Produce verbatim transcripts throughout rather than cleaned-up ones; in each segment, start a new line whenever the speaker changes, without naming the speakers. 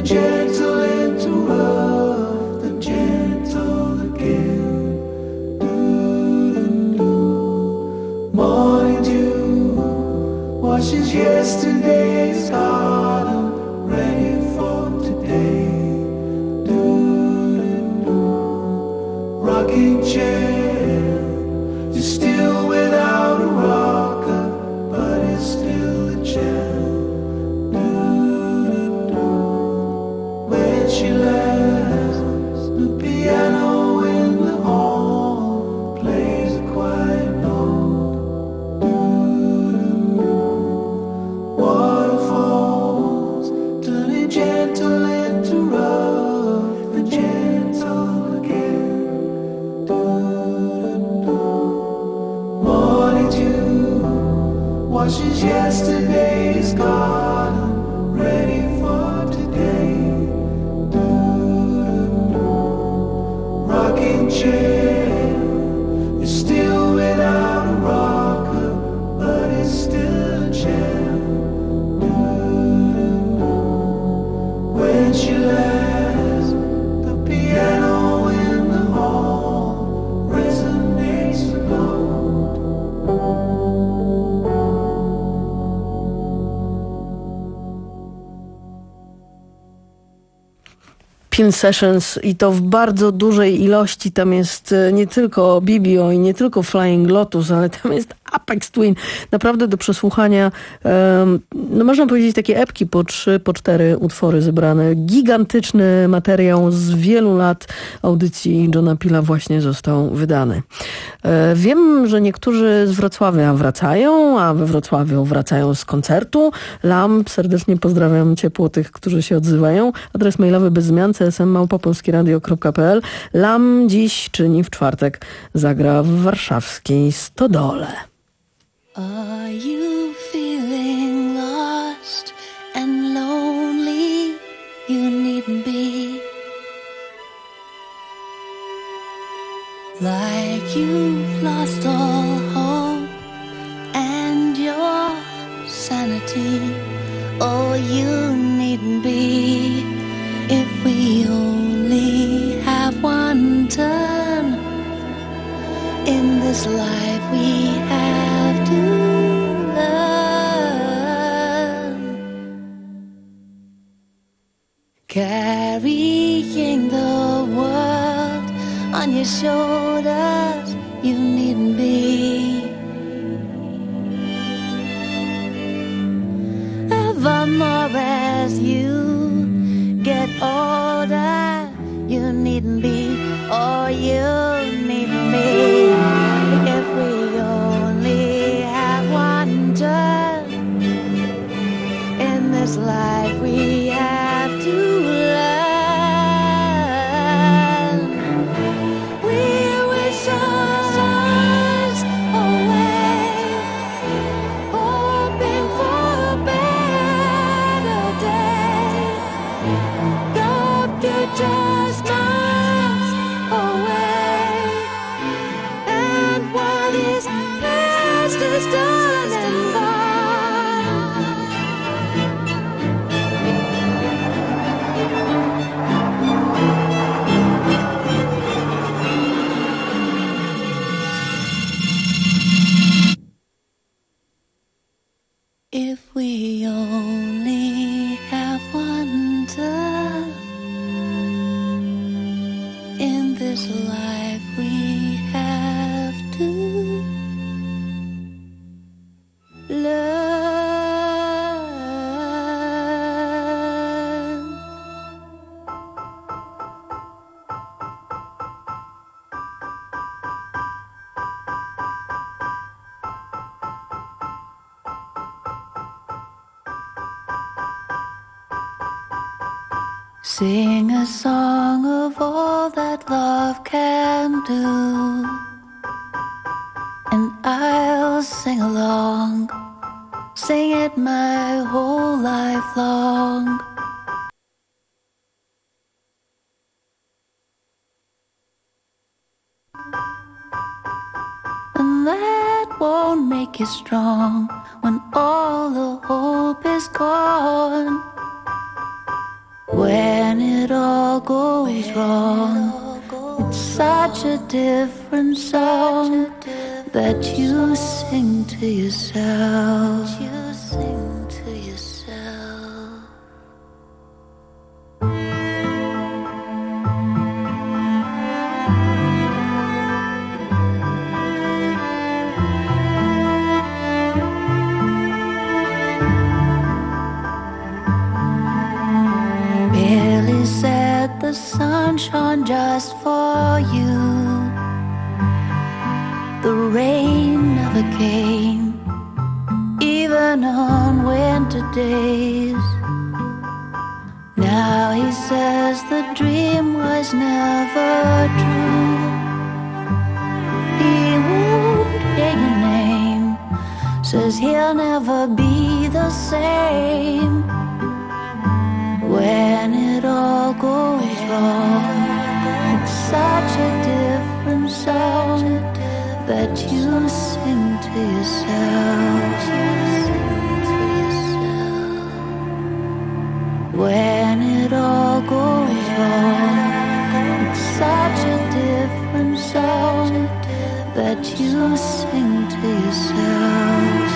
gentle into rough, the gentle again. Do-do-do. Morning dew washes yesterday's garden, ready for today. Do-do-do. Rocking chair is still without a rocker, but it's still a chair. She laughs, the piano in the hall plays a quiet note. Waterfalls turning gentle into rough, the gentle again. Morning dew washes yesterday's garden, ready for today. Rocking chair is still without a rocker, but it's still a chair. When she laughs, the piano in the hall resonates alone.
Pin Sessions i to w bardzo dużej ilości. Tam jest nie tylko Bibio i nie tylko Flying Lotus, ale tam jest Aphex Twin. Naprawdę do przesłuchania, um, no można powiedzieć takie epki po trzy, po cztery utwory zebrane. Gigantyczny materiał z wielu lat audycji Johna Peela właśnie został wydany. E, wiem, że niektórzy z Wrocławia wracają, a we Wrocławiu wracają z koncertu. Lamp, serdecznie pozdrawiam ciepło tych, którzy się odzywają. Adres mailowy bez zmian c s m małpa polskieradio kropka p l. Lam dziś, czyni w czwartek, zagra w warszawskiej Stodole.
Are you feeling lost and lonely? You needn't be. Like you've lost all hope and your sanity. Oh, you needn't be. If we only have one turn in this life, we have to learn. Carrying the world on your shoulders, you needn't be. Evermore as you get older, you needn't be, or you needn't be. If we only have one turn in this life, we have to learn. We wish ours away, hoping for a better day. The future's miles away, and what is past is done and gone. If we only have one turn in this life, we have to learn. Sing a song of all that love can do, and I'll sing along, sing it my whole life long. And that won't make you strong when all the hope is gone. When it all goes wrong, it's such a different song that you sing to yourself. You sing to yourself. Billy said the sun shone just for you. The rain never came, even on winter days. Now he says the dream was never true. He won't hear your name, says he'll never be the same. When it all goes wrong, it's such a different song that you sing to yourself. When it all goes wrong, it's such a different song that you sing to yourself.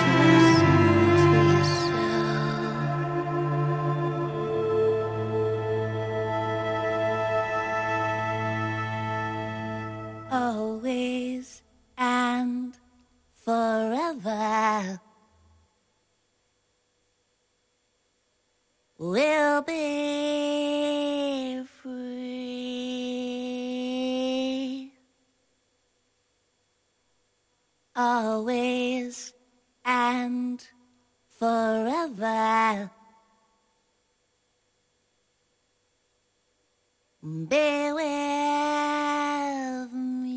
Always and forever we'll be free. Always and forever be with me.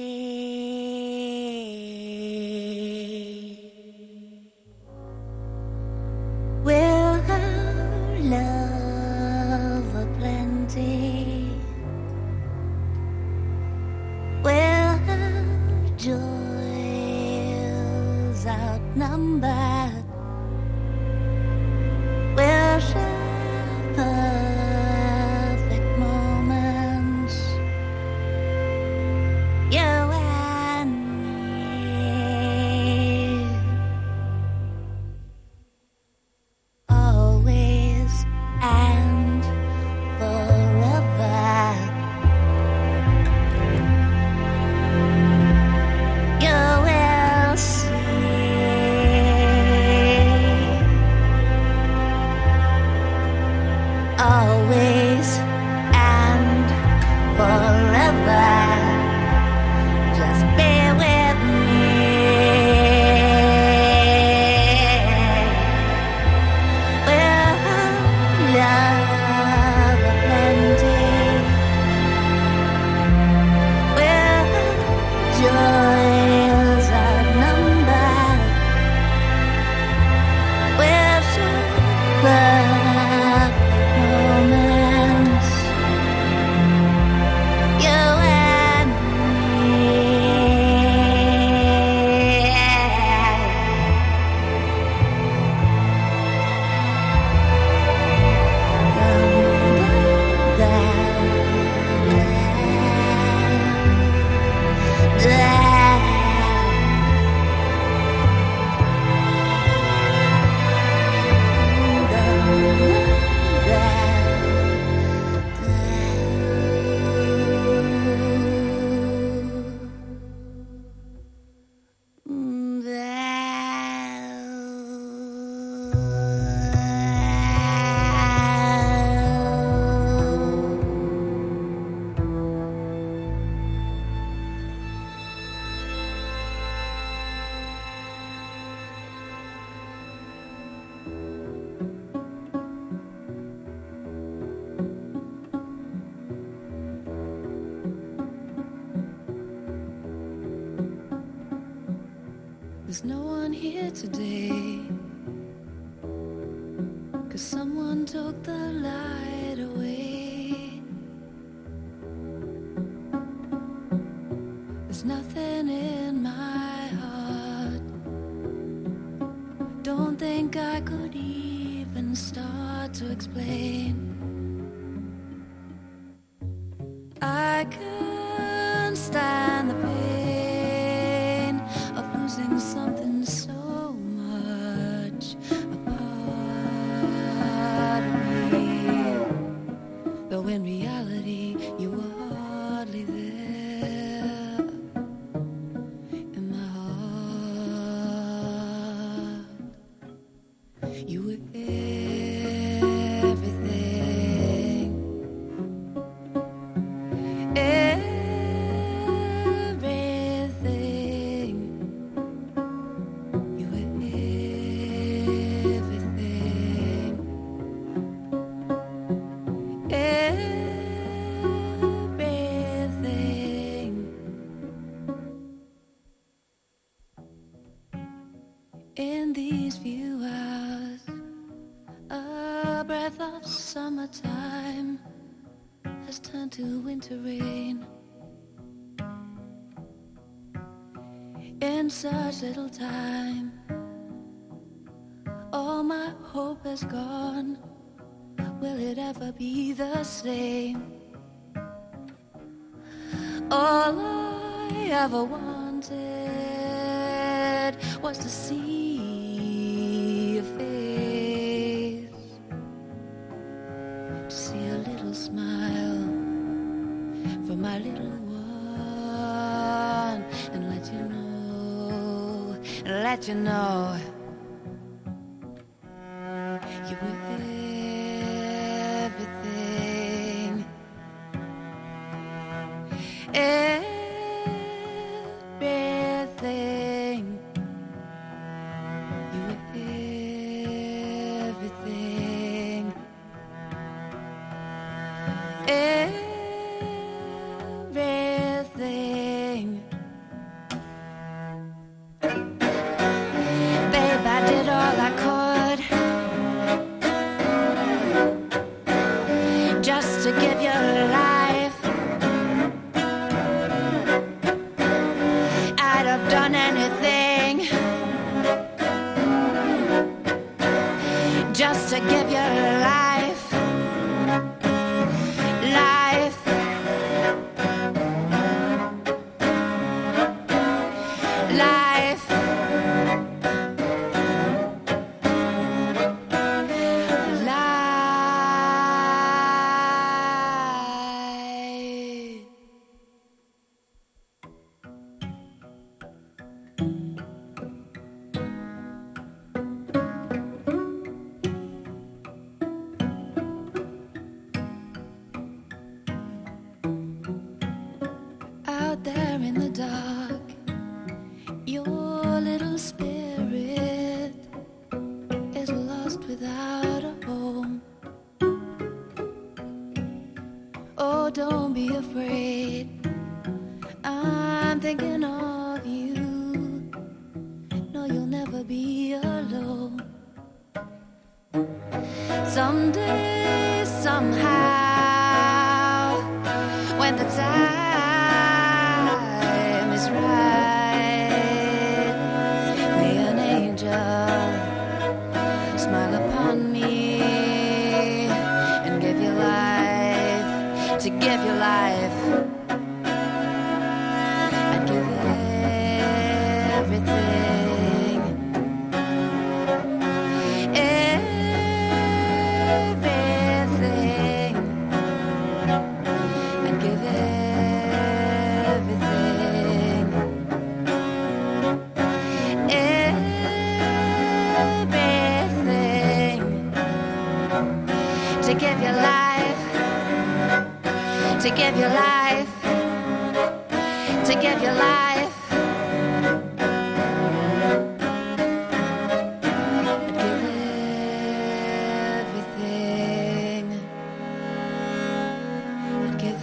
We'll have love aplenty. We'll have joys outnumbered. We'll share perfect moments, you and me. Always and forever. You will see. Always and forever. Just be with me. We'll have love aplenty. We'll have joys outnumbered. We'll share perfect moments, you and me. There's no one here today, 'cause someone took the light away. There's nothing in my heart. Don't think I could even start to explain can't stand the pain of losing something so much a part of me. Though in reality you were hardly there in my heart. You were everything, everything. You were everything, everything. In these few hours, a breath of summertime has turned to winter rain. In such little time, all my hope has gone. Will it ever be the same? All I ever wanted was to see your face, to see a little smile from my little one, and let you know, and let you know you were everything, everything. You were everything, everything. Babe, I did all I could just to give you life. I'd have done anything just to give you life, life, life, life. Out there in the dark, your little spirit is lost without a home. Oh, don't be afraid, I'm thinking of you. No, you'll never be alone. Someday, somehow, when the time is right, may an angel smile upon me and give you life, to give you life. I'd give everything, everything. I'd give everything, everything, to give you life, to give you life, to give you life. I'd give everything, I'd give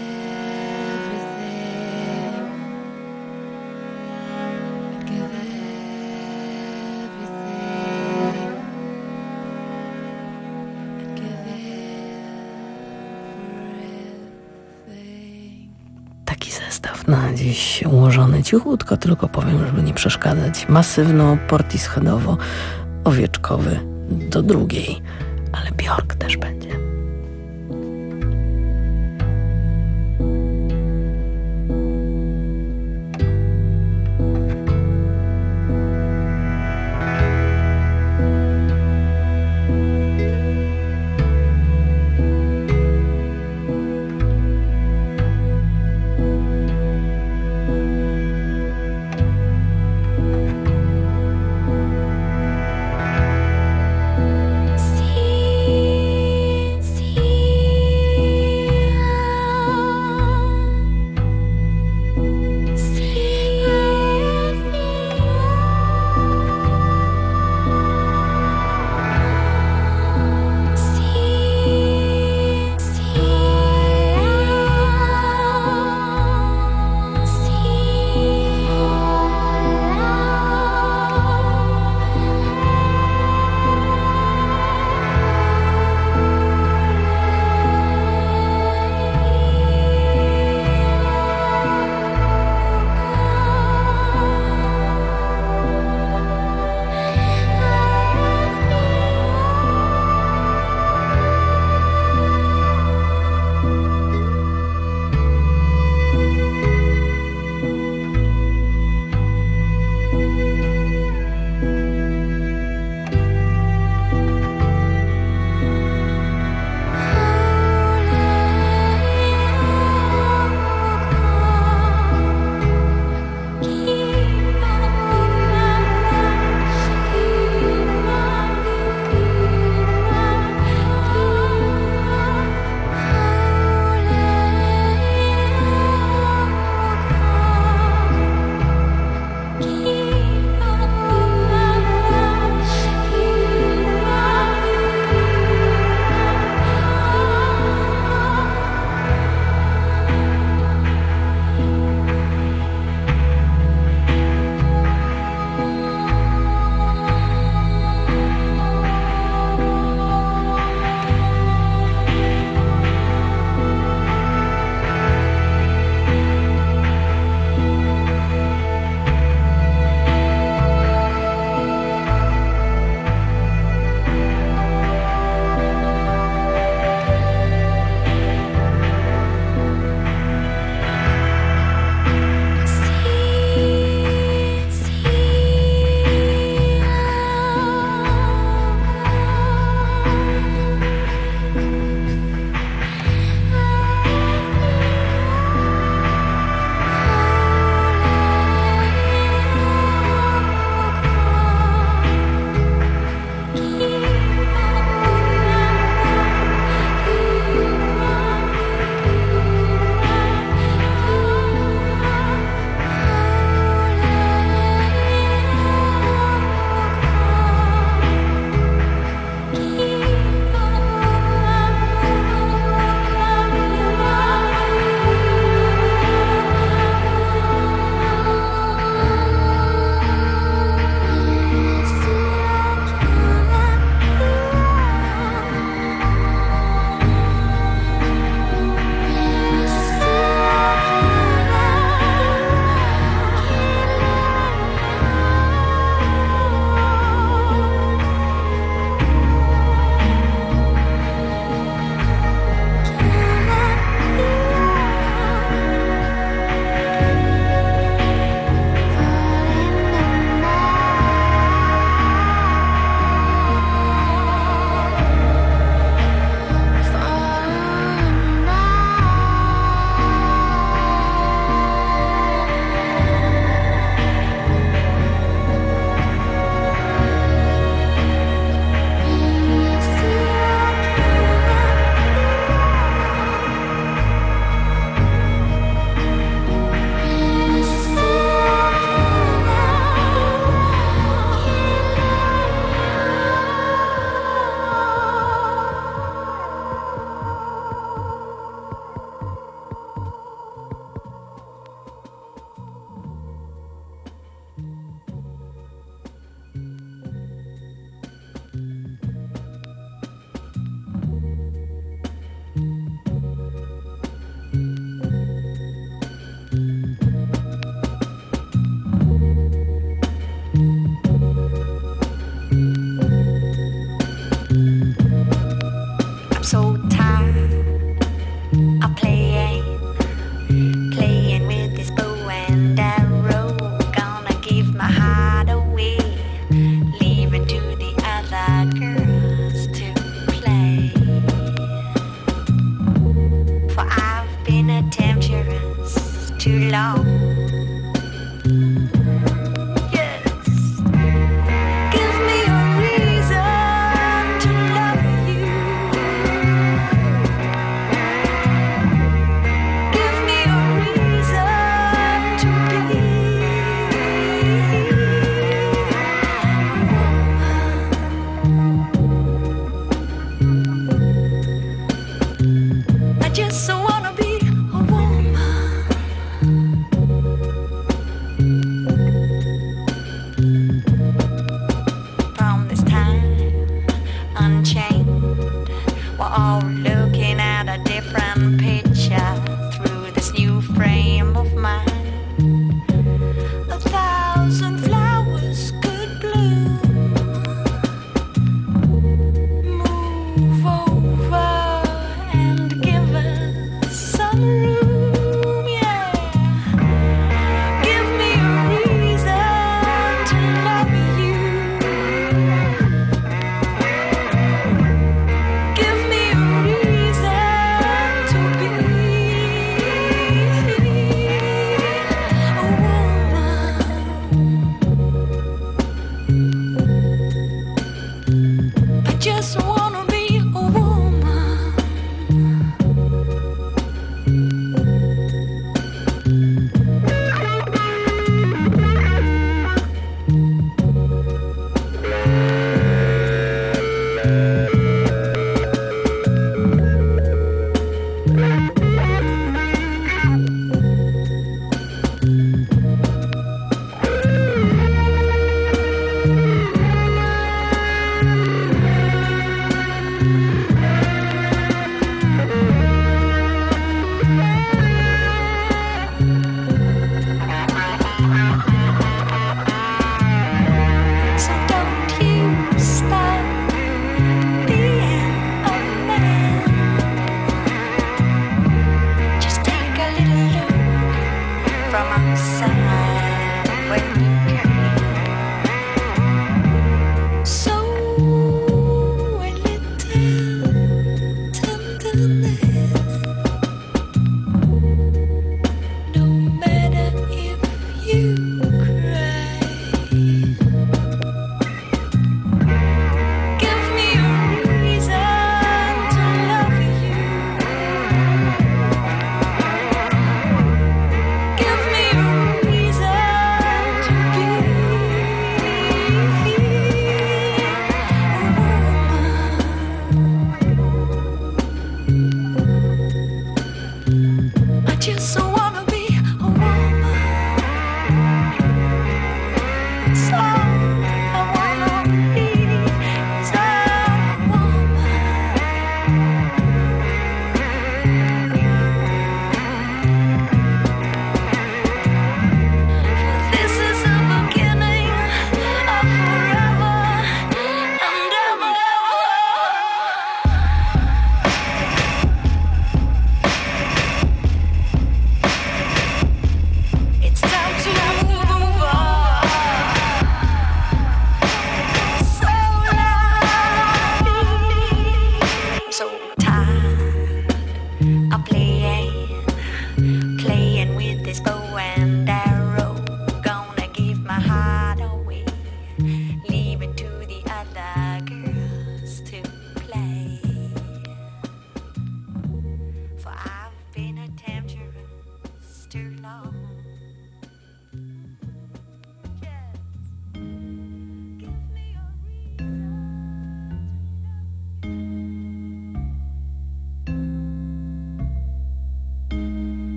everything, I'd give everything, I'd give everything.
Taki zestaw na dziś ułożony cichutko, tylko powiem, żeby nie przeszkadzać. Masywno, portisheadowo, owieczkowy do drugiej, ale Björk też będzie.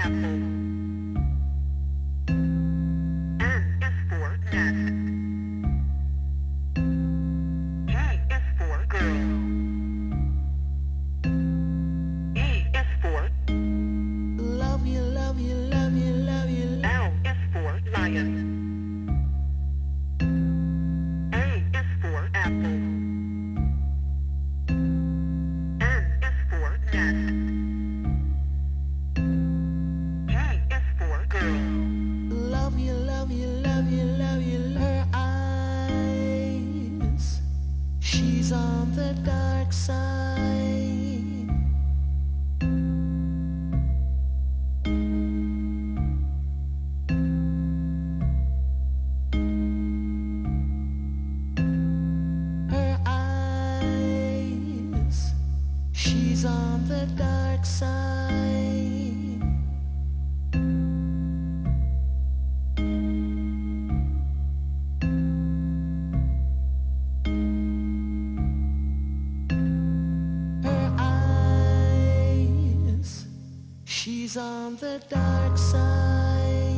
She's on the dark side.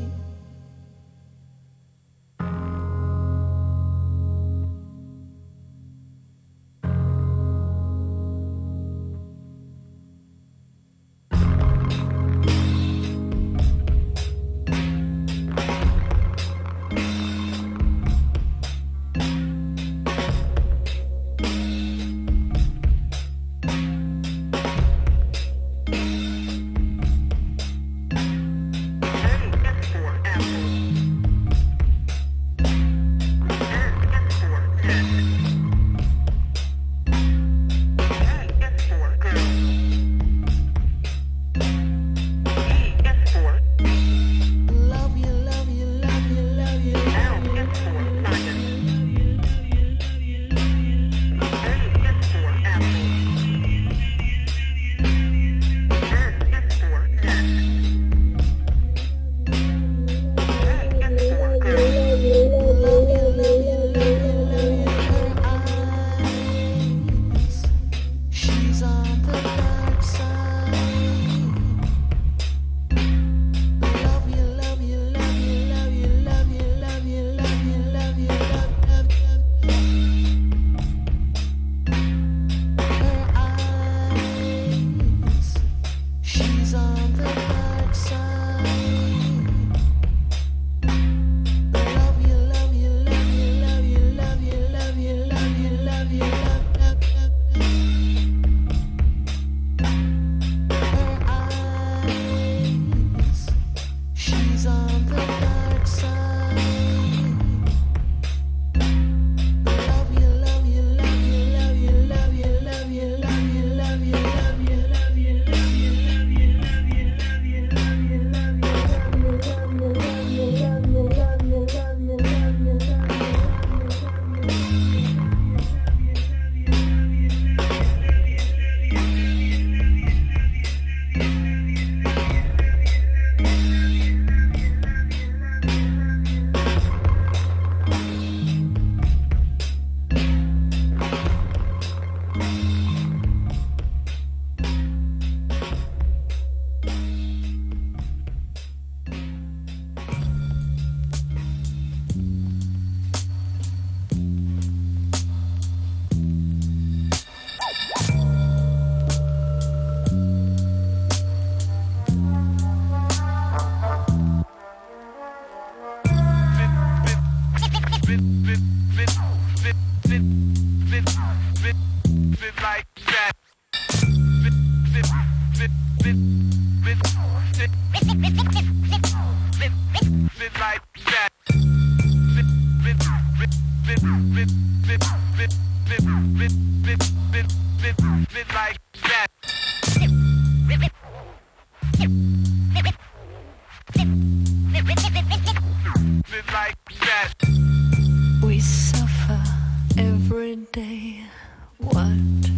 We suffer every day. What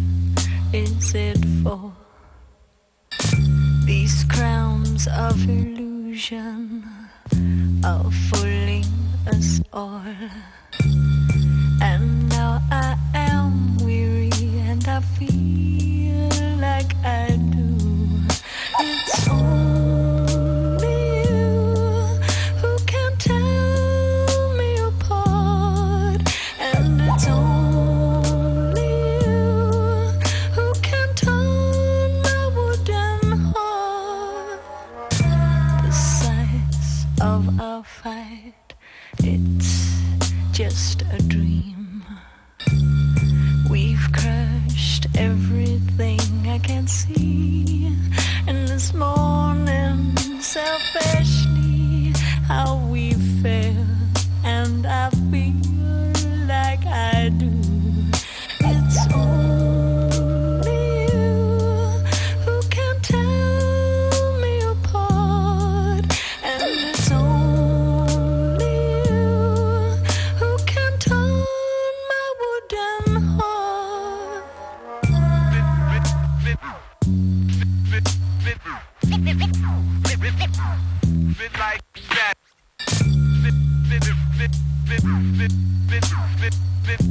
is it for? These crowns of illusion are fooling us all. And now I am weary and I feel like I do. It's only of our fight, it's just a dream. We've crushed everything I can see. And this morning, selfishly, how we feel, and I feel like I do. It's only you who can tell me apart, and it's only you who can turn my wooden heart.
Fit like that. Fit, fit, fit, fit, fit, fit, fit, fit,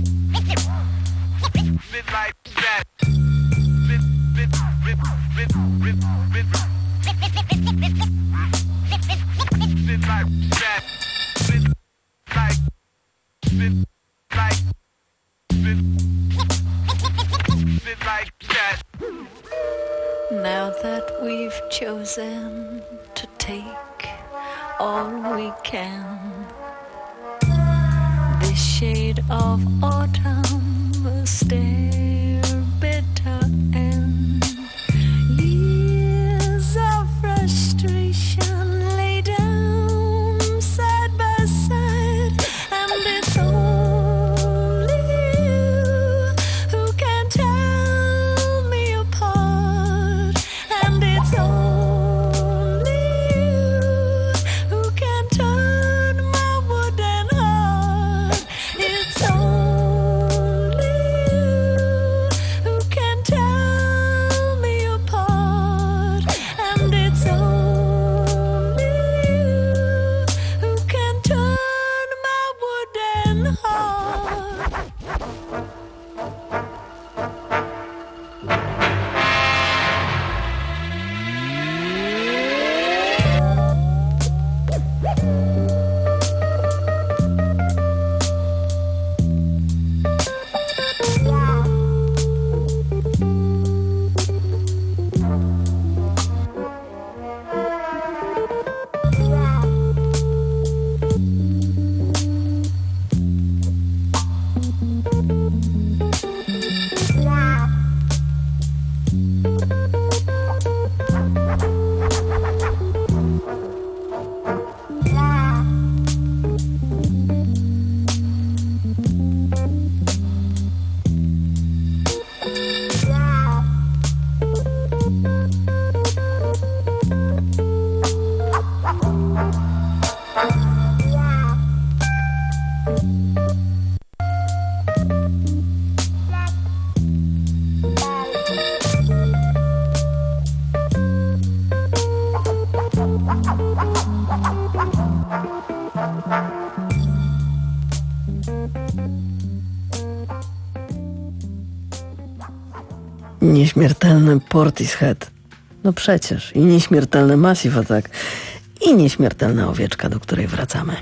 fit like that. Fit, fit, fit, fit, fit, fit, fit like that. Fit like, fit like, fit, fit like that.
Now that we've chosen to take all we can, this shade of autumn will stare bitter, and years of frustration lay down side by side, and it's only you who can tell me apart, and it's only you who can turn my wooden heart. It's only you who can tell me apart, and it's only you who can turn my wooden heart.
Nieśmiertelny Portishead. No przecież. I nieśmiertelny Massive Attack. I nieśmiertelna owieczka, do której wracamy.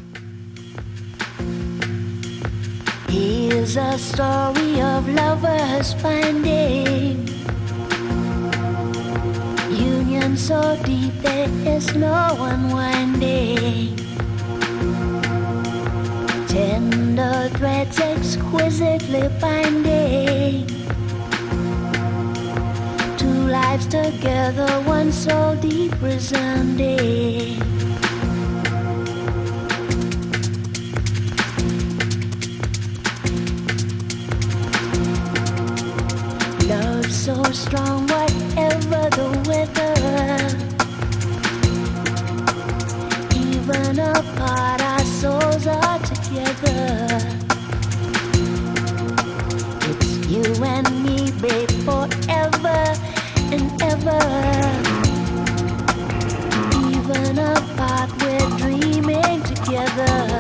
Here's a story of lovers finding union so deep there is no unwinding. Tender threads exquisitely binding. Two lives together, one so deep resounding. Love so strong, whatever the weather. Even apart, our souls are together. It's you and me, babe, forever and ever. Even apart, we're dreaming together.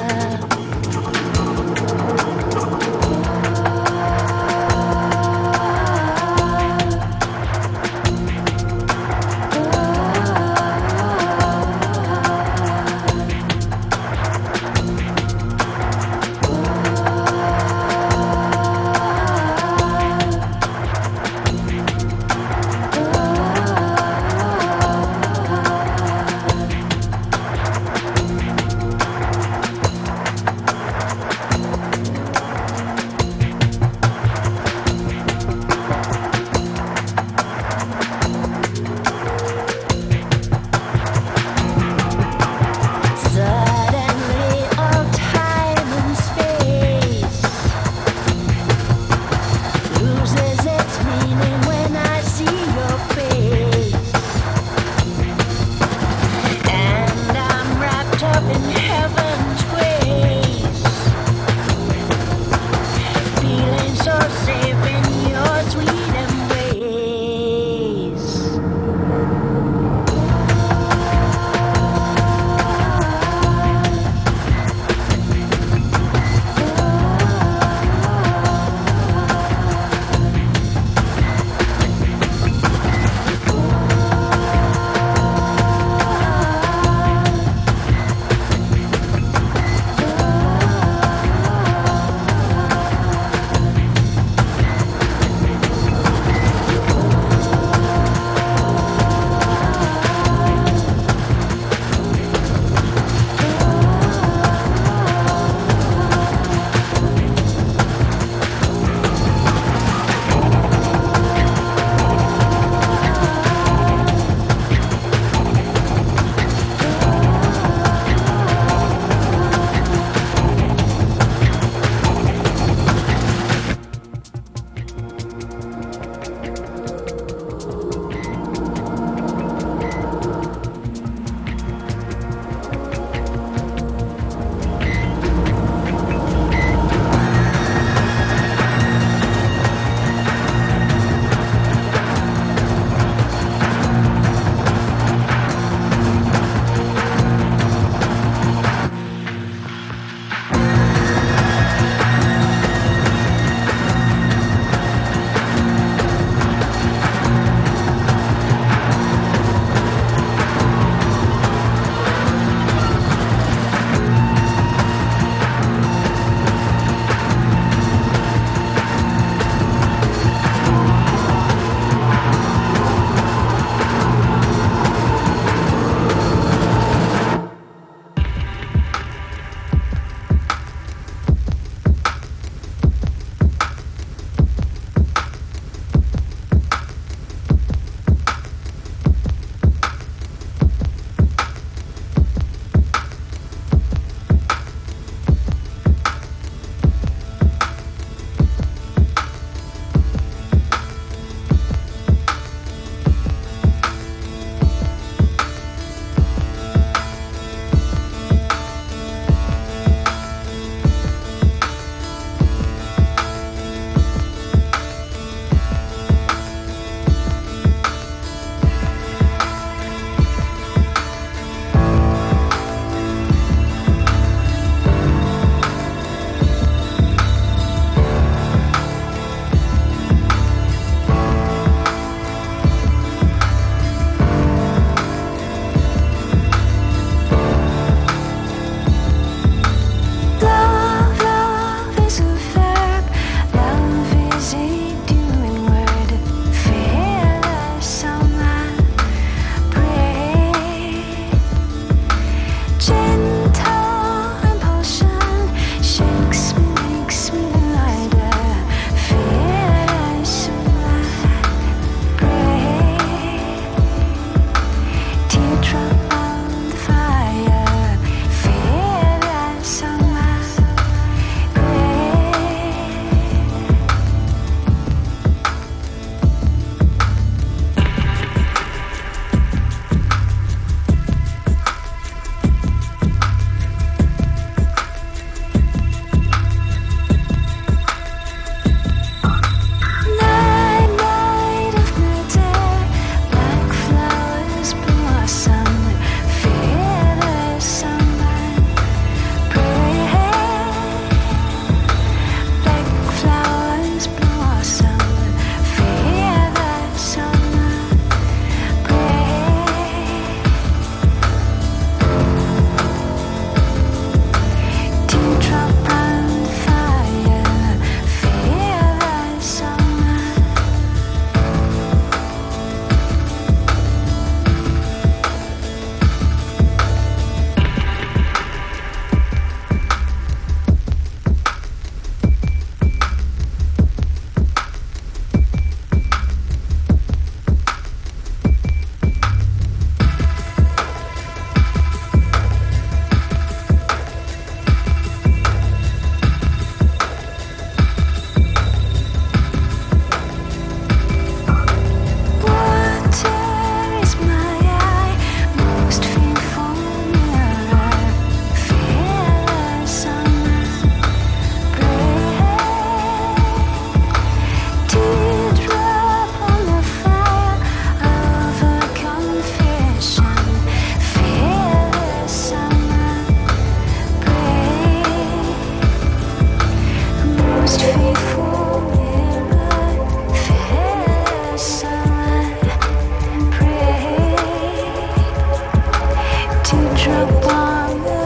teardrop on the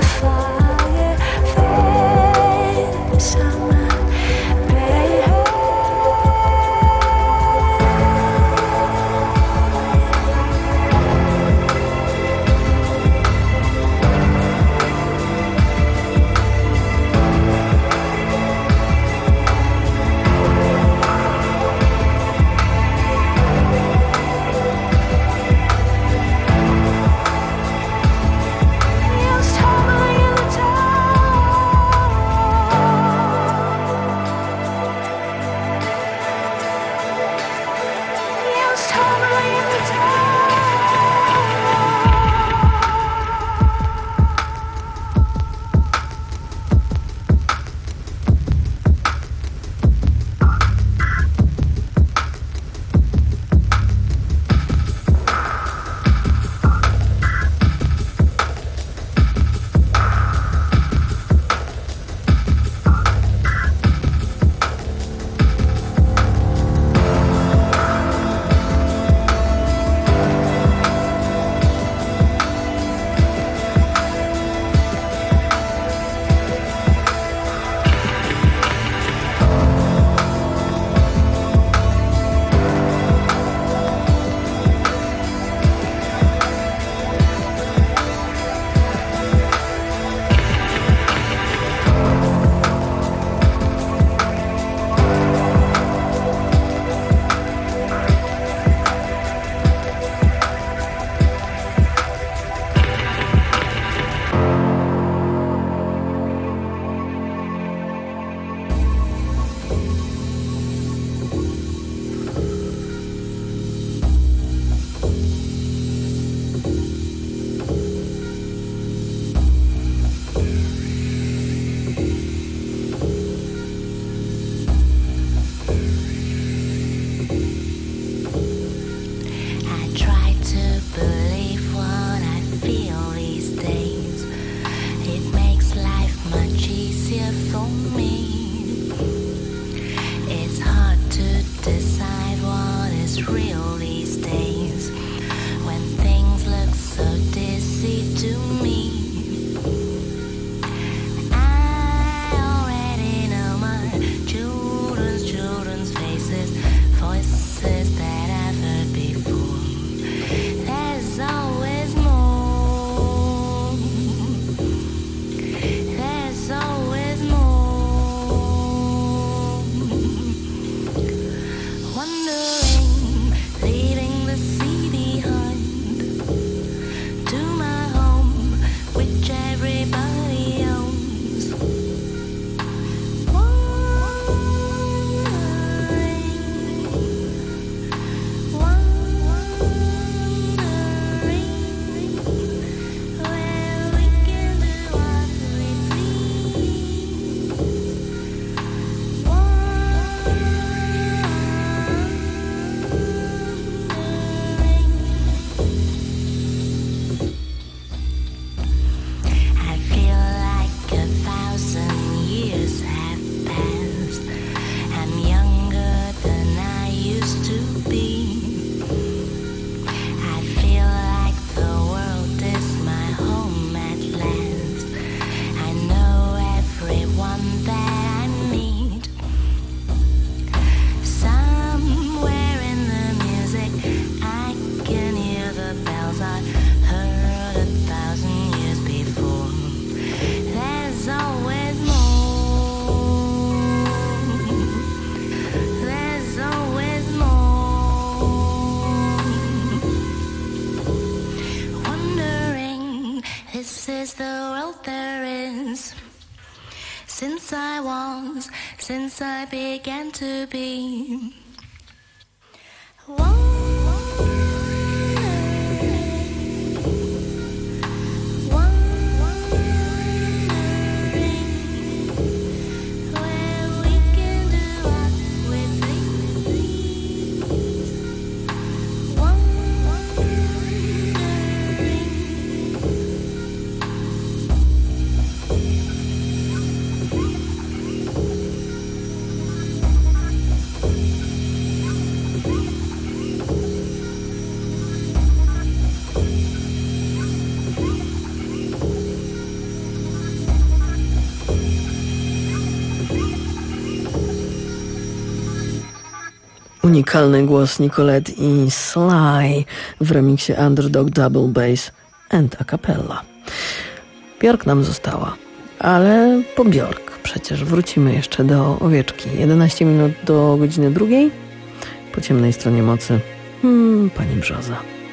fireplace of my bed.
Since I was, since I began to be
Unikalny głos Nicolette i Sly w remiksie Underdog Double Bass and a cappella. Björk nam została, ale po Björk przecież wrócimy jeszcze do Owieczki. jedenaście minut do godziny drugiej. Po ciemnej stronie mocy hmm, pani Brzoza.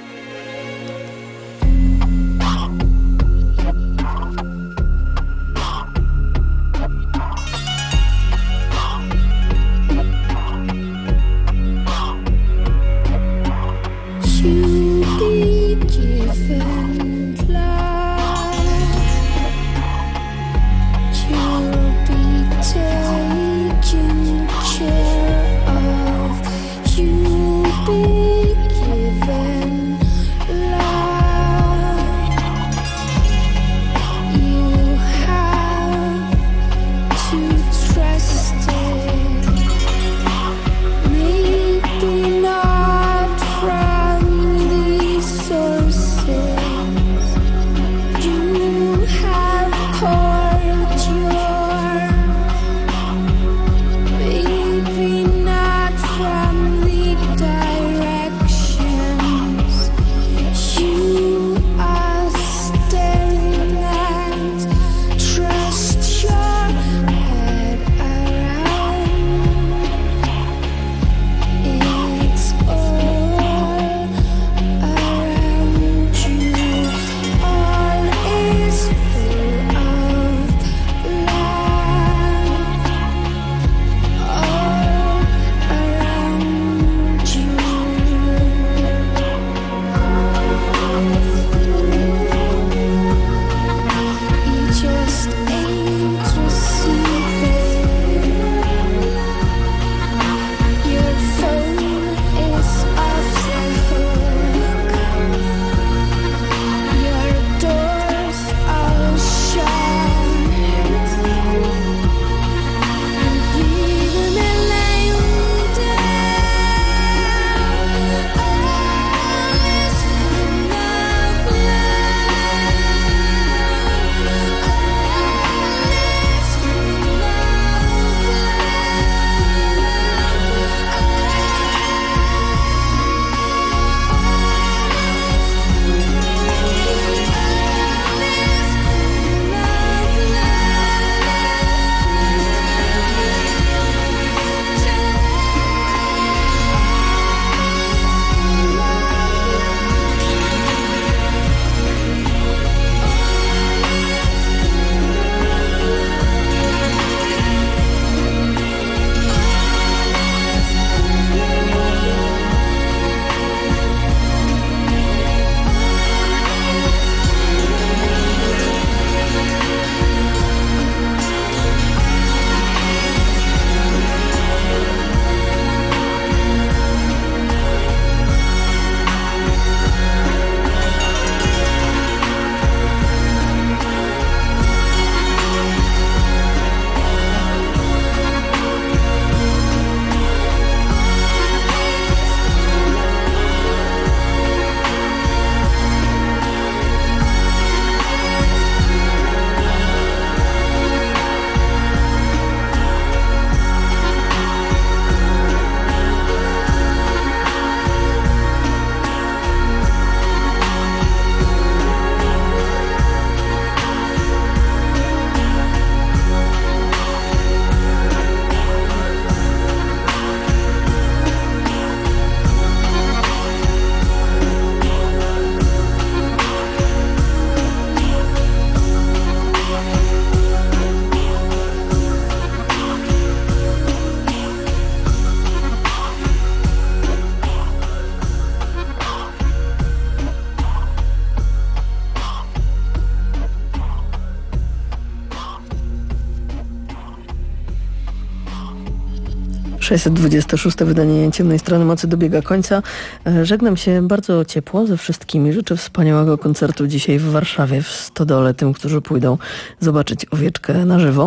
sześćset dwudzieste szóste wydanie Ciemnej Strony Mocy dobiega końca. Żegnam się bardzo ciepło ze wszystkimi. Życzę wspaniałego koncertu dzisiaj w Warszawie, w Stodole, tym, którzy pójdą zobaczyć Owieczkę na żywo.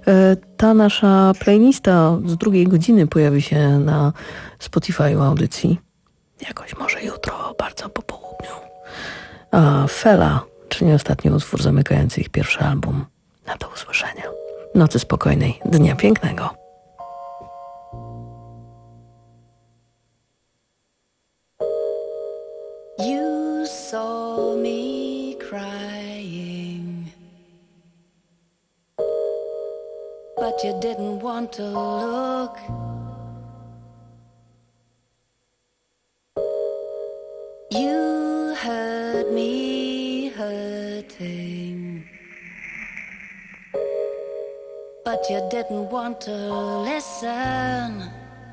Ta nasza playlista z drugiej godziny pojawi się na Spotify audycji. Jakoś może jutro, bardzo po południu. A Fela, czyli ostatni utwór zamykający ich pierwszy album. Na do usłyszenia. Nocy spokojnej, dnia pięknego.
but you didn't want to look. You hurt me hurting, but you didn't want to listen.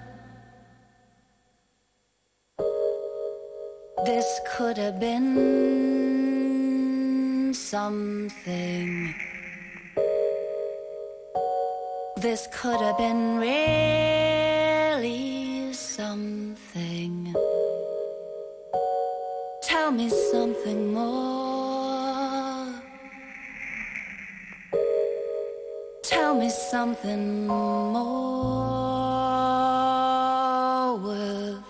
This could have been something. This could have been really something. Tell me something more. Tell me something more worth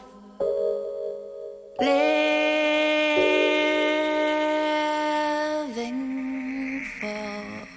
living for.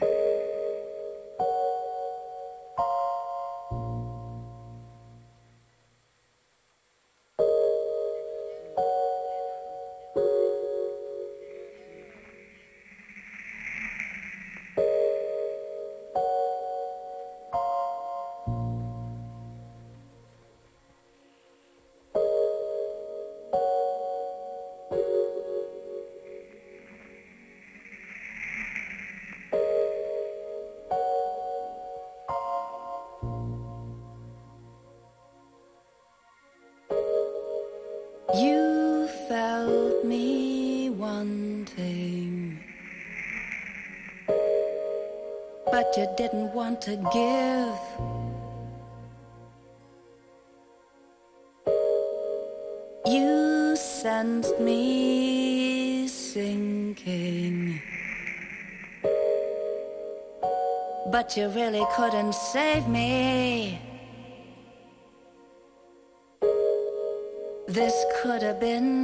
You felt me wanting, but you didn't want to give. You sensed me sinking, but you really couldn't save me. This could have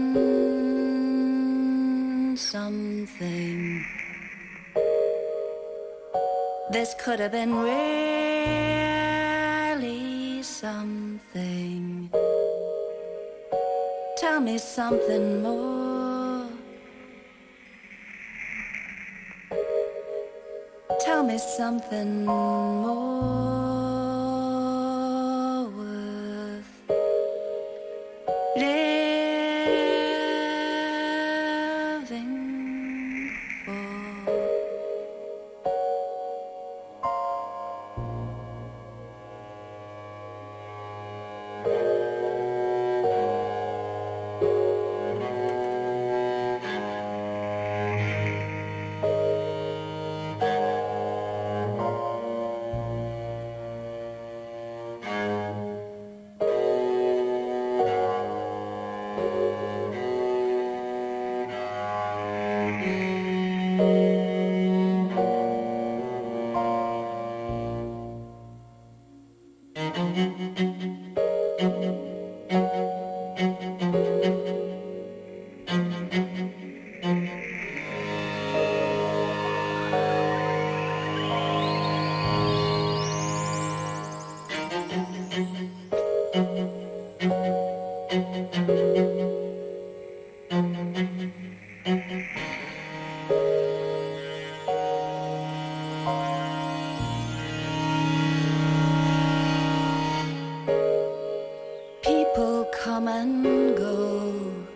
been something. This could have been really something. Tell me something more. Tell me something more worth living for. People come and go.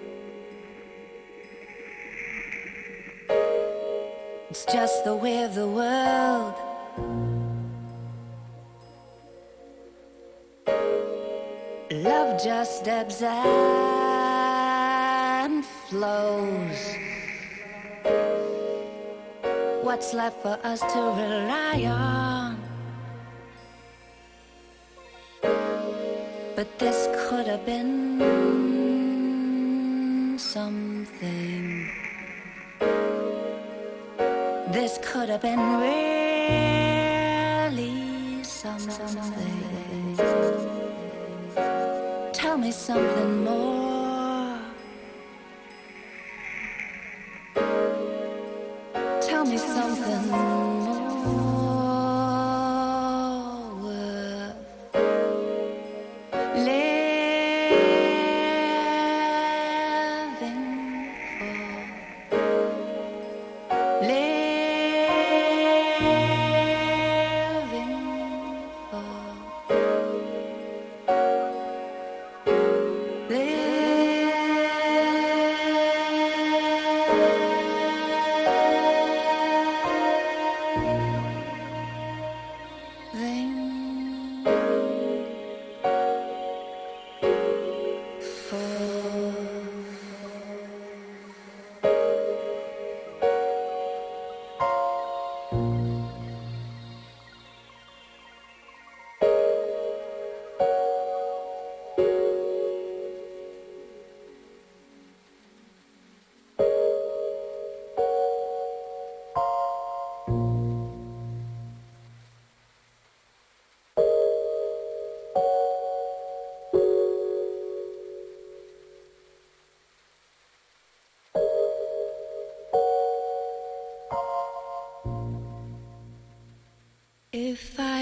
It's just the way of the world. Love just ebbs and flows. What's left for us to rely on? But this could have been something. This could have been really something. Tell me something more. Tell me something more worth living for. Living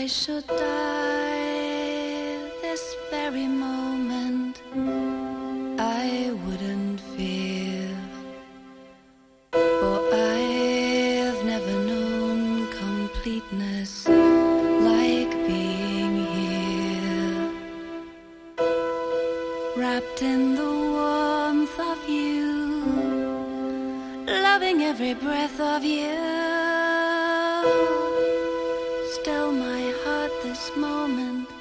I should die this very moment, I wouldn't fear, for I've never known completeness like being here, wrapped in the warmth of you, loving every breath of you. Still my heart this moment